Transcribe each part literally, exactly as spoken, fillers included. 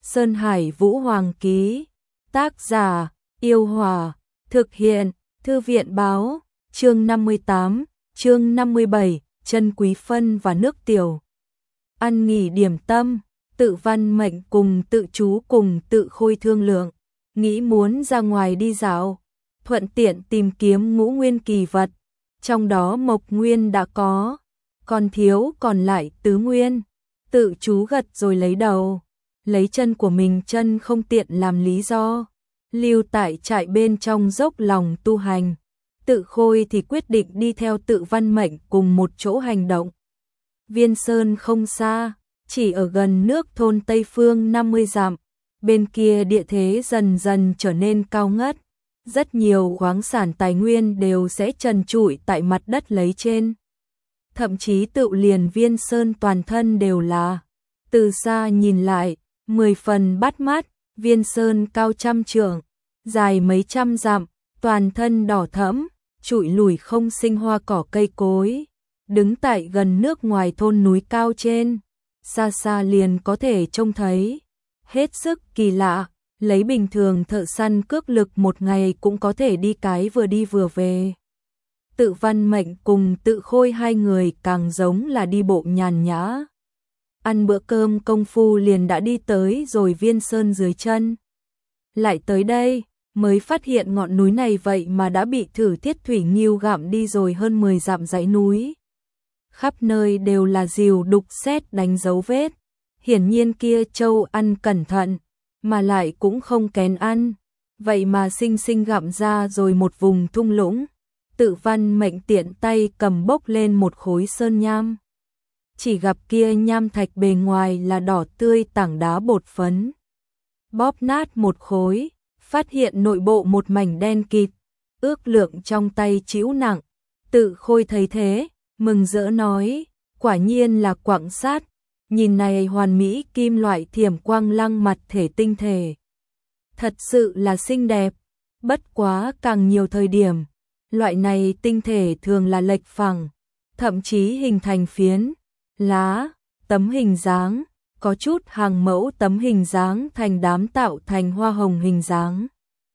Sơn Hải Vũ Hoàng ký. Tác giả: Yêu Hòa. Thực hiện: Thư viện báo. Chương năm mươi tám, chương năm mươi bảy, chân quý phân và nước tiểu. Ăn nghỉ điểm tâm, Tự Văn Mệnh cùng Tự Chú cùng Tự Khôi thương lượng, nghĩ muốn ra ngoài đi dạo, thuận tiện tìm kiếm ngũ nguyên kỳ vật, trong đó mộc nguyên đã có, còn thiếu còn lại tứ nguyên. Tự Chú gật rồi lấy đầu, lấy chân của mình chân không tiện làm lý do, lưu tại trại bên trong dốc lòng tu hành. Tự Khôi thì quyết định đi theo Tự Văn Mệnh cùng một chỗ hành động. Viên Sơn không xa, chỉ ở gần nước thôn Tây Phương năm mươi dặm, bên kia địa thế dần dần trở nên cao ngất, rất nhiều khoáng sản tài nguyên đều sẽ trần trụi tại mặt đất lấy trên. Thậm chí tự liền Viên Sơn toàn thân đều là, từ xa nhìn lại, mười phần bắt mắt. Viên Sơn cao trăm trượng, dài mấy trăm dặm, toàn thân đỏ thẫm, trụi lùi không sinh hoa cỏ cây cối, đứng tại gần nước ngoài thôn núi cao trên, xa xa liền có thể trông thấy, hết sức kỳ lạ, lấy bình thường thợ săn cước lực một ngày cũng có thể đi cái vừa đi vừa về. Tự Văn Mệnh cùng Tự Khôi hai người càng giống là đi bộ nhàn nhã. Ăn bữa cơm công phu liền đã đi tới rồi Viên Sơn dưới chân. Lại tới đây, mới phát hiện ngọn núi này vậy mà đã bị Thử Thiết Thủy Nghiêu gặm đi rồi hơn mười dặm dãy núi. Khắp nơi đều là rìu đục sét đánh dấu vết. Hiển nhiên kia trâu ăn cẩn thận, mà lại cũng không kén ăn. Vậy mà xinh xinh gặm ra rồi một vùng thung lũng. Tự Văn Mệnh tiện tay cầm bốc lên một khối sơn nham. Chỉ gặp kia nham thạch bề ngoài là đỏ tươi tảng đá bột phấn. Bóp nát một khối, phát hiện nội bộ một mảnh đen kịt, ước lượng trong tay chịu nặng. Tự Khôi thấy thế, mừng rỡ nói, quả nhiên là quặng sắt, nhìn này hoàn mỹ kim loại thiểm quang lăng mặt thể tinh thể. Thật sự là xinh đẹp, bất quá càng nhiều thời điểm, loại này tinh thể thường là lệch phẳng, thậm chí hình thành phiến, lá, tấm hình dáng, có chút hàng mẫu tấm hình dáng thành đám tạo thành hoa hồng hình dáng.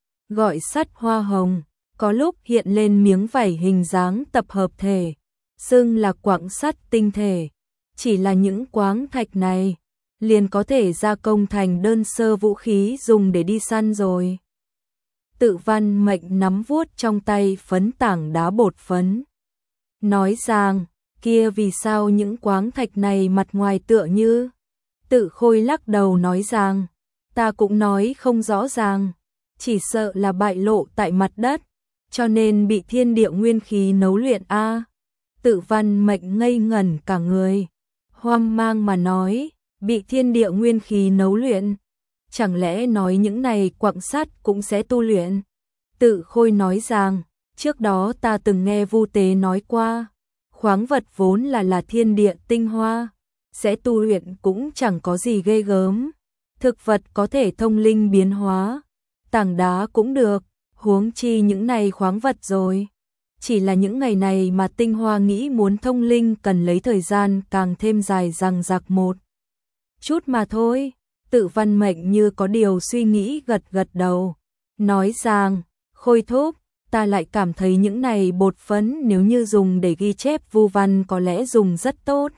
Gọi sắt hoa hồng, có lúc hiện lên miếng vảy hình dáng tập hợp thể, xưng là quặng sắt tinh thể. Chỉ là những quáng thạch này, liền có thể gia công thành đơn sơ vũ khí dùng để đi săn rồi. Tự Văn Mệnh nắm vuốt trong tay phấn tảng đá bột phấn. Nói rằng, kia vì sao những quáng thạch này mặt ngoài tựa như... Tự Khôi lắc đầu nói rằng, ta cũng nói không rõ ràng, chỉ sợ là bại lộ tại mặt đất, cho nên bị thiên địa nguyên khí nấu luyện a. Tự Văn Mệnh ngây ngẩn cả người, hoang mang mà nói, bị thiên địa nguyên khí nấu luyện, chẳng lẽ nói những này quặng sắt cũng sẽ tu luyện? Tự Khôi nói rằng, trước đó ta từng nghe Vu Tế nói qua, khoáng vật vốn là là thiên địa tinh hoa, sẽ tu luyện cũng chẳng có gì ghê gớm. Thực vật có thể thông linh biến hóa, tảng đá cũng được, huống chi những này khoáng vật rồi. Chỉ là những ngày này mà tinh hoa nghĩ muốn thông linh cần lấy thời gian càng thêm dài dằng dặc một chút mà thôi. Tự Văn Mệnh như có điều suy nghĩ gật gật đầu, nói rằng, Khôi thúc, ta lại cảm thấy những này bột phấn nếu như dùng để ghi chép vu văn có lẽ dùng rất tốt.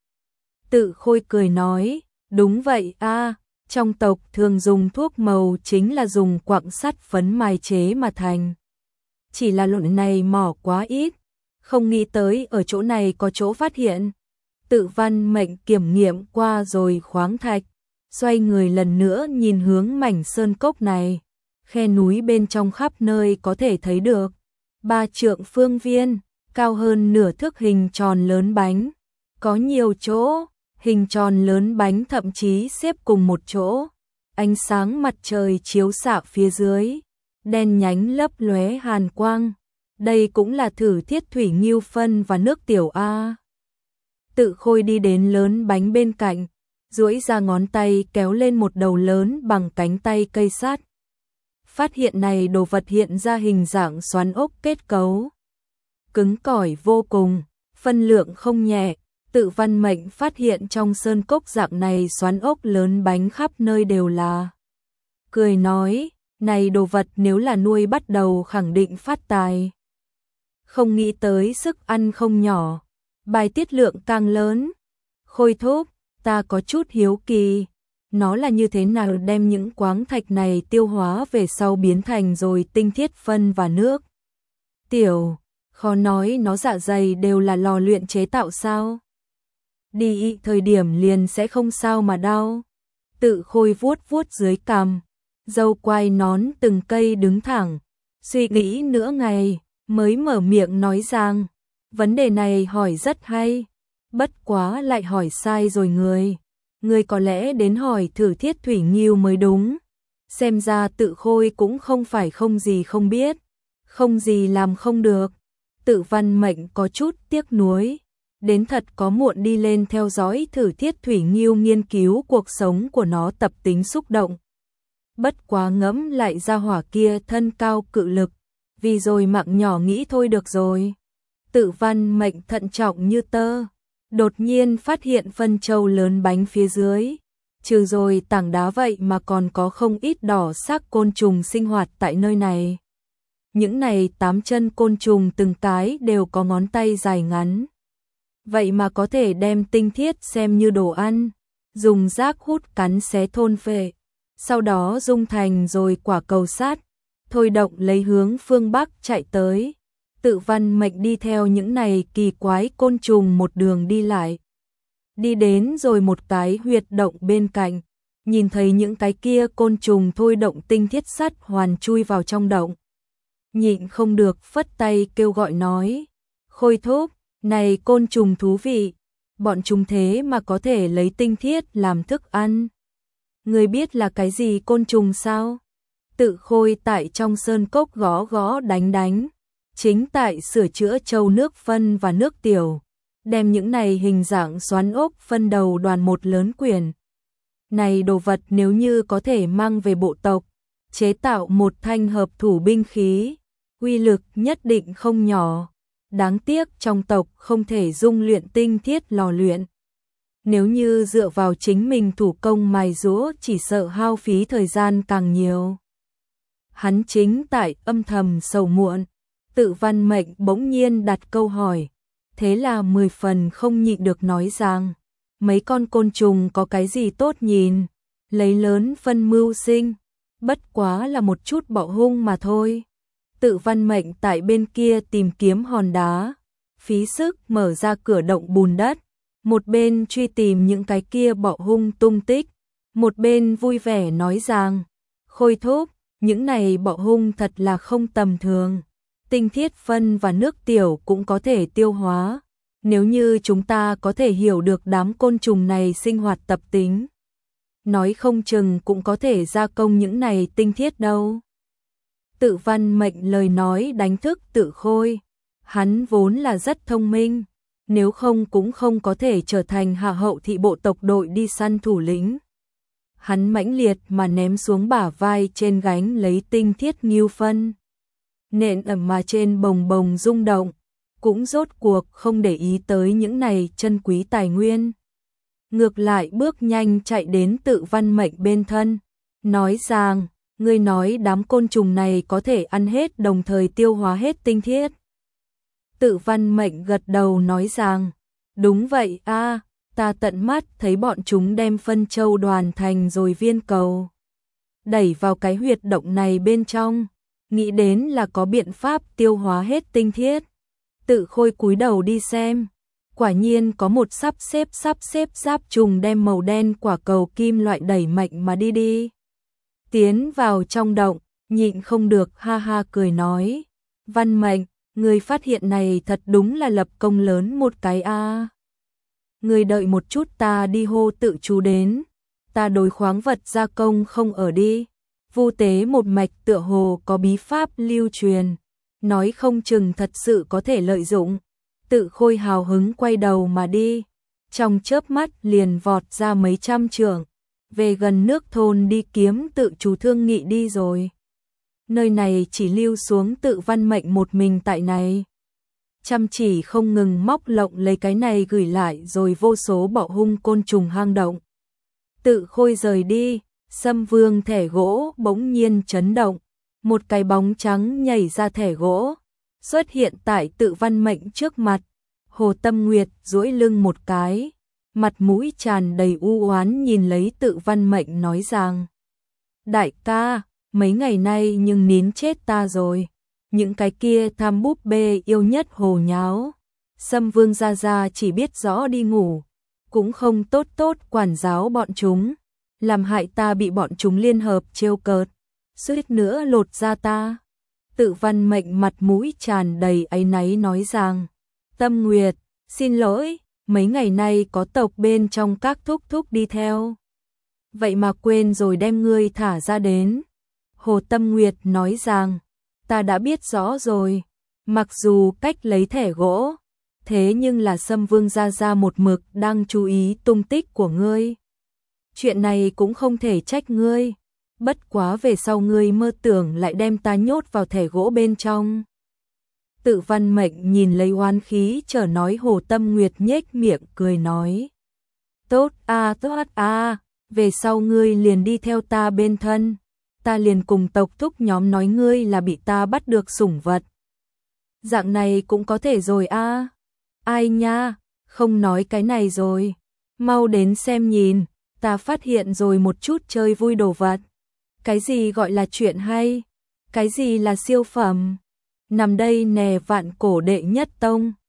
Tự Khôi cười nói, đúng vậy a, trong tộc thường dùng thuốc màu chính là dùng quặng sắt phấn mài chế mà thành. Chỉ là luận này mỏ quá ít, không nghĩ tới ở chỗ này có chỗ phát hiện. Tự Văn Mệnh kiểm nghiệm qua rồi khoáng thạch, xoay người lần nữa nhìn hướng mảnh sơn cốc này, khe núi bên trong khắp nơi có thể thấy được. Ba trượng phương viên, cao hơn nửa thước hình tròn lớn bánh, có nhiều chỗ, hình tròn lớn bánh thậm chí xếp cùng một chỗ, ánh sáng mặt trời chiếu xạ phía dưới, đen nhánh lấp lóe hàn quang. Đây cũng là Thử Thiết Thủy Nghiêu phân và nước tiểu a. Tự Khôi đi đến lớn bánh bên cạnh, duỗi ra ngón tay kéo lên một đầu lớn bằng cánh tay cây sắt. Phát hiện này đồ vật hiện ra hình dạng xoắn ốc kết cấu, cứng cỏi vô cùng, phân lượng không nhẹ. Tự Văn Mệnh phát hiện trong sơn cốc dạng này xoắn ốc lớn bánh khắp nơi đều là. Cười nói, này đồ vật nếu là nuôi bắt đầu khẳng định phát tài. Không nghĩ tới sức ăn không nhỏ, bài tiết lượng càng lớn. Khôi thúc, ta có chút hiếu kỳ, nó là như thế nào đem những khoáng thạch này tiêu hóa về sau biến thành rồi tinh thiết phân và nước. Tiểu, khó nói nó dạ dày đều là lò luyện chế tạo sao? Đi thời điểm liền sẽ không sao mà đau. Tự Khôi vuốt vuốt dưới cằm, râu quai nón từng cây đứng thẳng, suy nghĩ nửa ngày, mới mở miệng nói rằng, vấn đề này hỏi rất hay, bất quá lại hỏi sai rồi người. Người có lẽ đến hỏi thử Thiết Thủy Nghiêu mới đúng. Xem ra Tự Khôi cũng không phải không gì không biết, không gì làm không được. Tự Văn Mệnh có chút tiếc nuối, đến thật có muộn đi lên theo dõi thử Thiết Thủy Nghiêu nghiên cứu cuộc sống của nó tập tính xúc động. Bất quá ngẫm lại ra hỏa kia thân cao cự lực, vì rồi mạng nhỏ nghĩ thôi được rồi. Tự Văn Mệnh thận trọng như tơ, đột nhiên phát hiện phân châu lớn bánh phía dưới, trừ rồi tảng đá vậy mà còn có không ít đỏ sắc côn trùng sinh hoạt tại nơi này. Những này tám chân côn trùng từng cái đều có ngón tay dài ngắn. Vậy mà có thể đem tinh thiết xem như đồ ăn, dùng rác hút cắn xé thôn phệ, sau đó dung thành rồi quả cầu sắt, thôi động lấy hướng phương Bắc chạy tới. Tự Văn Mệnh đi theo những này kỳ quái côn trùng một đường đi lại. Đi đến rồi một cái huyệt động bên cạnh, nhìn thấy những cái kia côn trùng thôi động tinh thiết sắt hoàn chui vào trong động. Nhịn không được phất tay kêu gọi nói, Khôi thúc, này côn trùng thú vị, bọn chúng thế mà có thể lấy tinh thiết làm thức ăn. Người biết là cái gì côn trùng sao? Tự Khôi tại trong sơn cốc gõ gõ đánh đánh, chính tại sửa chữa châu nước phân và nước tiểu, đem những này hình dạng xoắn ốc phân đầu đoàn một lớn quyển. Này đồ vật nếu như có thể mang về bộ tộc, chế tạo một thanh hợp thủ binh khí, uy lực nhất định không nhỏ. Đáng tiếc trong tộc không thể dung luyện tinh thiết lò luyện. Nếu như dựa vào chính mình thủ công mài giũa chỉ sợ hao phí thời gian càng nhiều. Hắn chính tại âm thầm sầu muộn, Tự Văn Mệnh bỗng nhiên đặt câu hỏi, thế là mười phần không nhịn được nói rằng, mấy con côn trùng có cái gì tốt nhìn, lấy lớn phân mưu sinh, bất quá là một chút bọ hung mà thôi. Tự Văn Mệnh tại bên kia tìm kiếm hòn đá, phí sức mở ra cửa động bùn đất, một bên truy tìm những cái kia bọ hung tung tích, một bên vui vẻ nói rằng, Khôi thúc, những này bọ hung thật là không tầm thường, tinh thiết phân và nước tiểu cũng có thể tiêu hóa, nếu như chúng ta có thể hiểu được đám côn trùng này sinh hoạt tập tính, nói không chừng cũng có thể gia công những này tinh thiết đâu. Tự Văn Mệnh lời nói đánh thức Tự Khôi, hắn vốn là rất thông minh, nếu không cũng không có thể trở thành hạ hậu thị bộ tộc đội đi săn thủ lĩnh. Hắn mãnh liệt mà ném xuống bả vai trên gánh lấy tinh thiết nghiêu phân, nện ẩm mà trên bồng bồng rung động, cũng rốt cuộc không để ý tới những này chân quý tài nguyên. Ngược lại bước nhanh chạy đến Tự Văn Mệnh bên thân, nói rằng, ngươi nói đám côn trùng này có thể ăn hết đồng thời tiêu hóa hết tinh thiết. Tự Văn Mệnh gật đầu nói rằng, đúng vậy a, ta tận mắt thấy bọn chúng đem phân châu đoàn thành rồi viên cầu, đẩy vào cái huyệt động này bên trong, nghĩ đến là có biện pháp tiêu hóa hết tinh thiết. Tự Khôi cúi đầu đi xem, quả nhiên có một sắp xếp sắp xếp giáp trùng đem màu đen quả cầu kim loại đẩy mạnh mà đi đi. Tiến vào trong động, nhịn không được ha ha cười nói, Văn Mệnh, người phát hiện này thật đúng là lập công lớn một cái a. À. Người đợi một chút ta đi hô Tự chú đến, ta đối khoáng vật gia công không ở đi, vu tế một mạch tựa hồ có bí pháp lưu truyền, nói không chừng thật sự có thể lợi dụng. Tự Khôi hào hứng quay đầu mà đi, trong chớp mắt liền vọt ra mấy trăm trượng, về gần nước thôn đi kiếm Tự chú thương nghị đi rồi. Nơi này chỉ lưu xuống Tự Văn Mệnh một mình tại này. chăm chỉ không ngừng móc lộng lấy cái này gửi lại rồi vô số bọ hung côn trùng hang động. Tự khôi rời đi, Sâm Vương thẻ gỗ bỗng nhiên chấn động, một cái bóng trắng nhảy ra thẻ gỗ, xuất hiện tại Tự Văn Mệnh trước mặt. Hồ Tâm Nguyệt duỗi lưng một cái, mặt mũi tràn đầy u oán nhìn lấy Tự Văn Mệnh nói rằng: đại ca, mấy ngày nay nhưng nín chết ta rồi, những cái kia tham búp bê yêu nhất hồ nháo. Sâm Vương gia gia chỉ biết rõ đi ngủ, cũng không tốt tốt quản giáo bọn chúng, làm hại ta bị bọn chúng liên hợp trêu cợt, suýt nữa lột da ta. Tự Văn Mệnh mặt mũi tràn đầy áy náy nói rằng: Tâm Nguyệt, xin lỗi, mấy ngày nay có tộc bên trong các thúc thúc đi theo, vậy mà quên rồi đem ngươi thả ra đến. Hồ Tâm Nguyệt nói rằng: ta đã biết rõ rồi, mặc dù cách lấy thẻ gỗ, thế nhưng là Sâm Vương gia gia một mực đang chú ý tung tích của ngươi. Chuyện này cũng không thể trách ngươi, bất quá về sau ngươi mơ tưởng lại đem ta nhốt vào thẻ gỗ bên trong. Tự Văn Mệnh nhìn lấy oán khí trở nói. Hồ Tâm Nguyệt nhếch miệng cười nói: tốt a, tốt a, về sau ngươi liền đi theo ta bên thân, ta liền cùng tộc thúc nhóm nói ngươi là bị ta bắt được sủng vật. Dạng này cũng có thể rồi a. Ai nha, không nói cái này rồi, mau đến xem nhìn, ta phát hiện rồi một chút chơi vui đồ vật. Cái gì gọi là chuyện hay? Cái gì là siêu phẩm? Nằm đây nè, vạn cổ đệ nhất tông.